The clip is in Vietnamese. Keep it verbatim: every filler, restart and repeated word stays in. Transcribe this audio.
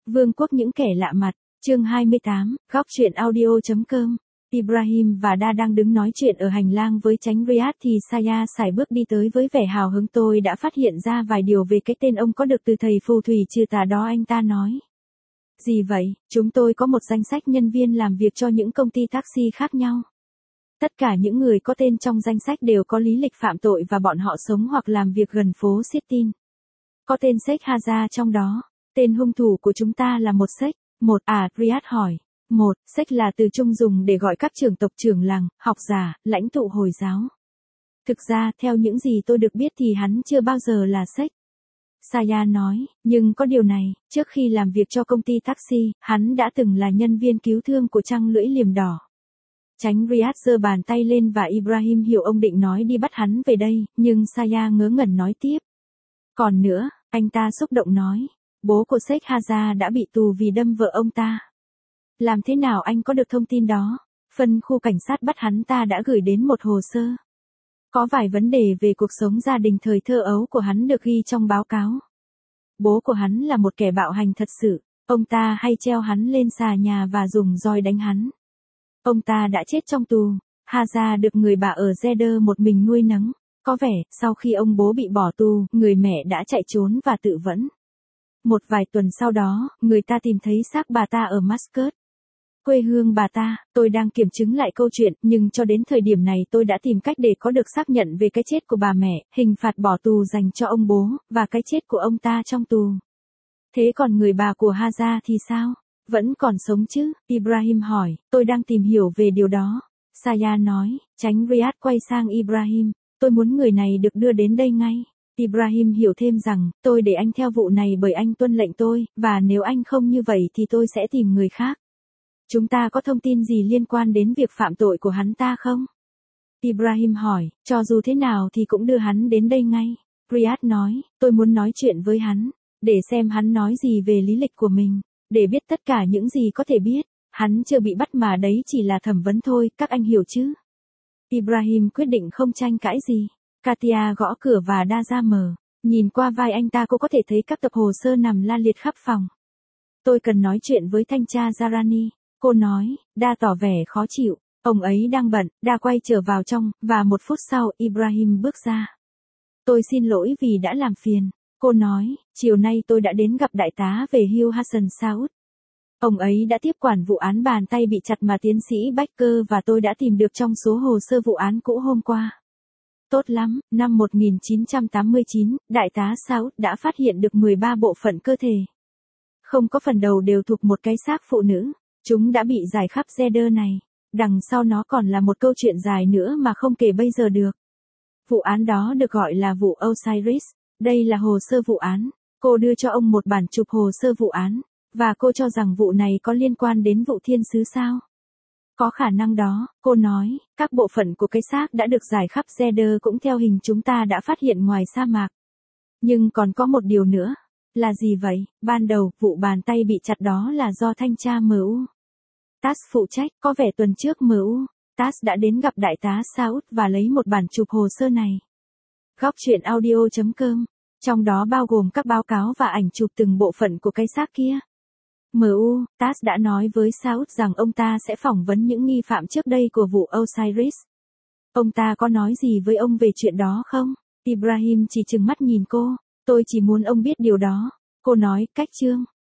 Vương quốc những kẻ lạ mặt, chương hai mươi tám, góc truyện audio.com. Ibrahim và Da đang đứng nói chuyện ở hành lang với Chánh Riyad thì Saya sải bước đi tới với vẻ hào hứng. Tôi đã phát hiện ra vài điều về cái tên ông có được từ thầy phù thủy trừ tà đó, anh ta nói. Gì vậy? Chúng tôi có một danh sách nhân viên làm việc cho những công ty taxi khác nhau. Tất cả những người có tên trong danh sách đều có lý lịch phạm tội và bọn họ sống hoặc làm việc gần phố Sittin. Có tên Sheikh Haza trong đó. Tên hung thủ của chúng ta là một Sheikh. Một à, Riyad hỏi. Một, Sheikh là từ chung dùng để gọi các trưởng tộc, trưởng làng, học giả, lãnh tụ Hồi giáo. Thực ra, theo những gì tôi được biết thì hắn chưa bao giờ là Sheikh. Saya nói, nhưng có điều này, trước khi làm việc cho công ty taxi, hắn đã từng là nhân viên cứu thương của trăng lưỡi liềm đỏ. Chánh Riyad giơ bàn tay lên và Ibrahim hiểu ông định nói đi bắt hắn về đây, nhưng Saya ngớ ngẩn nói tiếp. Còn nữa, anh ta xúc động nói, bố của Sheikh Haza đã bị tù vì đâm vợ ông ta. Làm thế nào anh có được thông tin đó? Phân khu cảnh sát bắt hắn ta đã gửi đến một hồ sơ. Có vài vấn đề về cuộc sống gia đình thời thơ ấu của hắn được ghi trong báo cáo. Bố của hắn là một kẻ bạo hành thật sự, ông ta hay treo hắn lên xà nhà và dùng roi đánh hắn. Ông ta đã chết trong tù. Haza được người bà ở Jeddah một mình nuôi nấng. Có vẻ, sau khi ông bố bị bỏ tù, người mẹ đã chạy trốn và tự vẫn. Một vài tuần sau đó, người ta tìm thấy xác bà ta ở Muscat. Quê hương bà ta. Tôi đang kiểm chứng lại câu chuyện, nhưng cho đến thời điểm này tôi đã tìm cách để có được xác nhận về cái chết của bà mẹ, hình phạt bỏ tù dành cho ông bố, và cái chết của ông ta trong tù. Thế còn người bà của Haza thì sao? Vẫn còn sống chứ? Ibrahim hỏi. Tôi đang tìm hiểu về điều đó. Saya nói. Chánh Riyad quay sang Ibrahim. Tôi muốn người này được đưa đến đây ngay. Ibrahim hiểu thêm rằng, tôi để anh theo vụ này bởi anh tuân lệnh tôi, và nếu anh không như vậy thì tôi sẽ tìm người khác. Chúng ta có thông tin gì liên quan đến việc phạm tội của hắn ta không? Ibrahim hỏi, cho dù thế nào thì cũng đưa hắn đến đây ngay. Riyad nói, tôi muốn nói chuyện với hắn, để xem hắn nói gì về lý lịch của mình, để biết tất cả những gì có thể biết. Hắn chưa bị bắt mà đấy chỉ là thẩm vấn thôi, các anh hiểu chứ? Ibrahim quyết định không tranh cãi gì. Katia gõ cửa và Da ra mở. Nhìn qua vai anh ta cô có thể thấy các tập hồ sơ nằm la liệt khắp phòng. Tôi cần nói chuyện với thanh tra Zarani. Cô nói. Da tỏ vẻ khó chịu. Ông ấy đang bận. Da quay trở vào trong, và một phút sau Ibrahim bước ra. Tôi xin lỗi vì đã làm phiền. Cô nói. Chiều nay tôi đã đến gặp đại tá về Hugh Hassan Saud. Ông ấy đã tiếp quản vụ án bàn tay bị chặt mà tiến sĩ Baker và tôi đã tìm được trong số hồ sơ vụ án cũ hôm qua. Tốt lắm, năm một nghìn chín trăm tám mươi chín, đại tá Saud đã phát hiện được mười ba bộ phận cơ thể. Không có phần đầu đều thuộc một cái xác phụ nữ. Chúng đã bị rải khắp Jeddah này. Đằng sau nó còn là một câu chuyện dài nữa mà không kể bây giờ được. Vụ án đó được gọi là vụ Osiris. Đây là hồ sơ vụ án. Cô đưa cho ông một bản chụp hồ sơ vụ án. Và cô cho rằng vụ này có liên quan đến vụ thiên sứ sao? Có khả năng đó, cô nói, các bộ phận của cái xác đã được rải khắp Jeddah cũng theo hình chúng ta đã phát hiện ngoài sa mạc. Nhưng còn có một điều nữa. Là gì vậy? Ban đầu, vụ bàn tay bị chặt đó là do thanh tra em u. Tass phụ trách, có vẻ tuần trước em u. Tass đã đến gặp đại tá Saud và lấy một bản chụp hồ sơ này. Góc truyện audio.com. Trong đó bao gồm các báo cáo và ảnh chụp từng bộ phận của cái xác kia. em u, Tass đã nói với Saud rằng ông ta sẽ phỏng vấn những nghi phạm trước đây của vụ Osiris. Ông ta có nói gì với ông về chuyện đó không? Ibrahim chỉ trừng mắt nhìn cô. Tôi chỉ muốn ông biết điều đó. Cô nói, cách chương.